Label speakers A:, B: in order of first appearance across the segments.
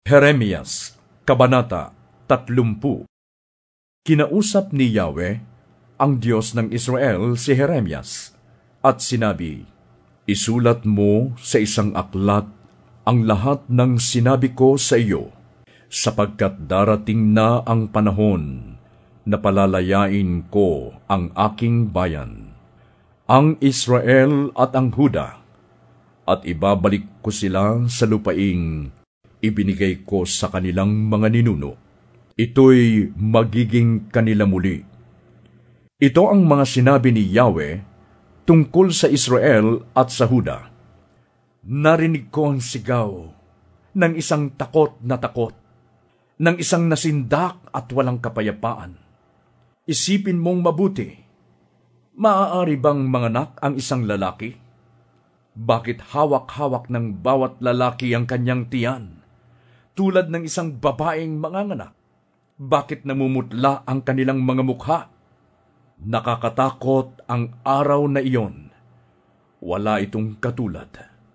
A: Jeremias, Kabanata 30. Kinausap ni Yahweh, ang Diyos ng Israel, si Jeremias, at sinabi, "Isulat mo sa isang aklat ang lahat ng sinabi ko sa iyo, sapagkat darating na ang panahon na palalayain ko ang aking bayan, ang Israel at ang Huda, at ibabalik ko sila sa lupaing ibinigay ko sa kanilang mga ninuno. Ito'y magiging kanila muli." Ito ang mga sinabi ni Yahweh tungkol sa Israel at sa Huda. Narinig ko ang sigaw ng isang takot, ng isang nasindak at walang kapayapaan. Isipin mong mabuti, maaari bang manganak ang isang lalaki? Bakit hawak-hawak ng bawat lalaki ang kanyang tiyan, tulad ng isang babaeng manganganak? Bakit namumutla ang kanilang mga mukha? Nakakatakot ang araw na iyon. Wala itong katulad.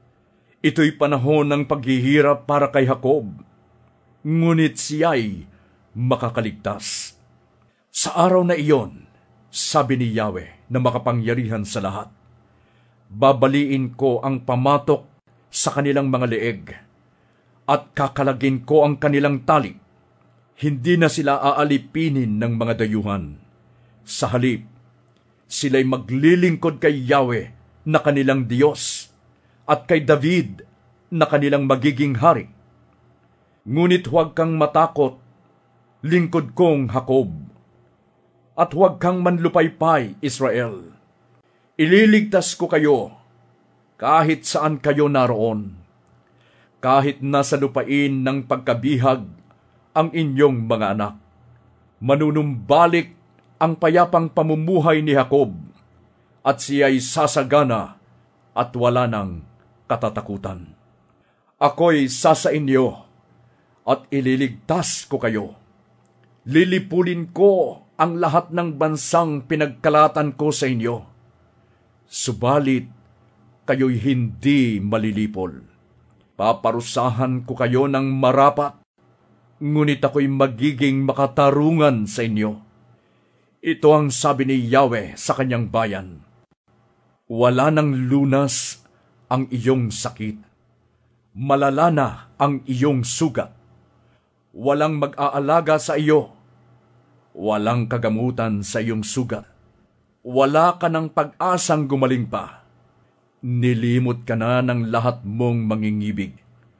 A: Ito'y panahon ng paghihirap para kay Jacob, ngunit siya'y makakaligtas. Sa araw na iyon, sabi ni Yahweh na makapangyarihan sa lahat, babaliin ko ang pamatok sa kanilang mga leeg, at kakalagin ko ang kanilang tali. Hindi na sila aalipinin ng mga dayuhan. Sa halip, sila'y maglilingkod kay Yahweh na kanilang Diyos, at kay David na kanilang magiging hari. Ngunit huwag kang matakot, lingkod kong Jacob, at huwag kang manlupaypay, Israel. Ililigtas ko kayo kahit saan kayo naroon, kahit nasa lupain ng pagkabihag ang inyong mga anak. Manunumbalik ang payapang pamumuhay ni Jacob, at siya'y sasagana at wala ng katatakutan. Ako'y sasa inyo at ililigtas ko kayo. Lilipulin ko ang lahat ng bansang pinagkalatan ko sa inyo. Subalit, kayo'y hindi malilipol. Paparusahan ko kayo ng marapat, ngunit ako'y magiging makatarungan sa inyo. Ito ang sabi ni Yahweh sa kanyang bayan. Wala ng lunas ang iyong sakit. Malala na ang iyong sugat. Walang mag-aalaga sa iyo. Walang kagamutan sa iyong sugat. Wala ka ng pag-asang gumaling pa. Nilimot ka na ng lahat mong mangingibig.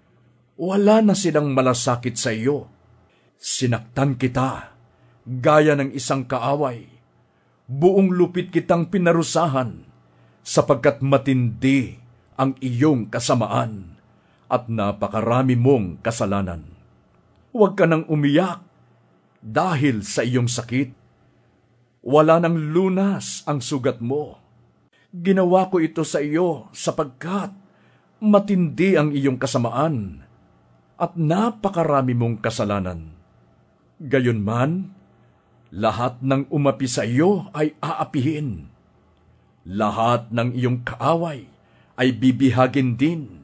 A: Wala na silang malasakit sa iyo. Sinaktan kita, gaya ng isang kaaway. Buong lupit kitang pinarusahan, sapagkat matindi ang iyong kasamaan at napakarami mong kasalanan. Huwag ka nang umiyak dahil sa iyong sakit. Wala nang lunas ang sugat mo. Ginawa ko ito sa iyo sapagkat matindi ang iyong kasamaan at napakarami mong kasalanan. Gayunman, lahat ng umapi sa iyo ay aapihin. Lahat ng iyong kaaway ay bibihagin din.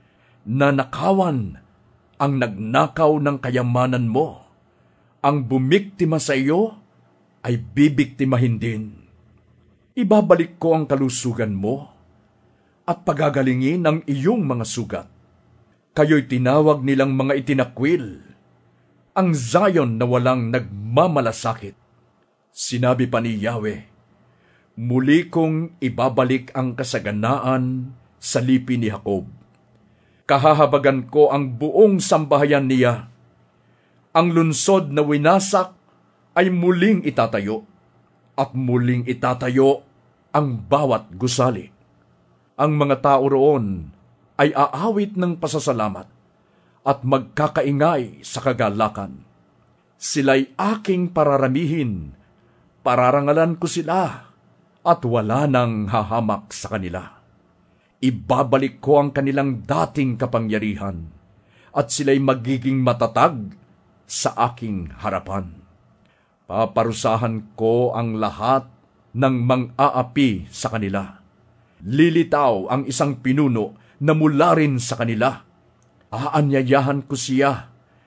A: Nanakawan ang nagnakaw ng kayamanan mo. Ang bumiktima sa iyo ay bibiktimahin din. Ibabalik ko ang kalusugan mo at pagagalingin ang iyong mga sugat. Kayo'y tinawag nilang mga itinakwil, ang Zion na walang nagmamalasakit. Sinabi pa ni Yahweh, muli kong ibabalik ang kasaganaan sa lipi ni Jacob. Kahahabagan ko ang buong sambahayan niya. Ang lunsod na winasak ay muling itatayo, at muling itatayo ang bawat gusali. Ang mga tao roon ay aawit ng pasasalamat at magkakaingay sa kagalakan. Sila'y aking pararamihin, pararangalan ko sila, at wala nang hahamak sa kanila. Ibabalik ko ang kanilang dating kapangyarihan, at sila'y magiging matatag sa aking harapan. Paparusahan ko ang lahat ng mang-aapi sa kanila. Lilitaw ang isang pinuno na mula rin sa kanila. Aanyayahan ko siya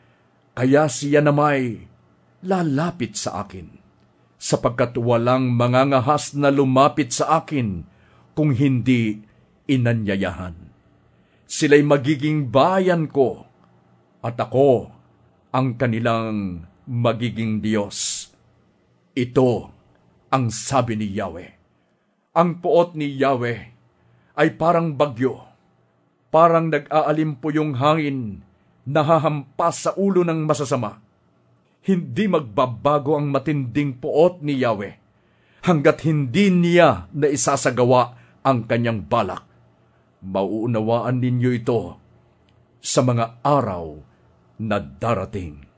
A: Kaya siya namay lalapit sa akin, sapagkat walang mangangahas na lumapit sa akin kung hindi inanyayahan. Sila'y magiging bayan ko, at ako ang kanilang magiging Diyos. Ito ang sabi ni Yahweh. Ang puot ni Yahweh ay parang bagyo, parang nag-aalimpo yung hangin, nahahampas sa ulo ng masasama. Hindi magbabago ang matinding puot ni Yahweh hanggat hindi niya na isasagawa ang kanyang balak. Mauunawaan ninyo ito sa mga araw na darating.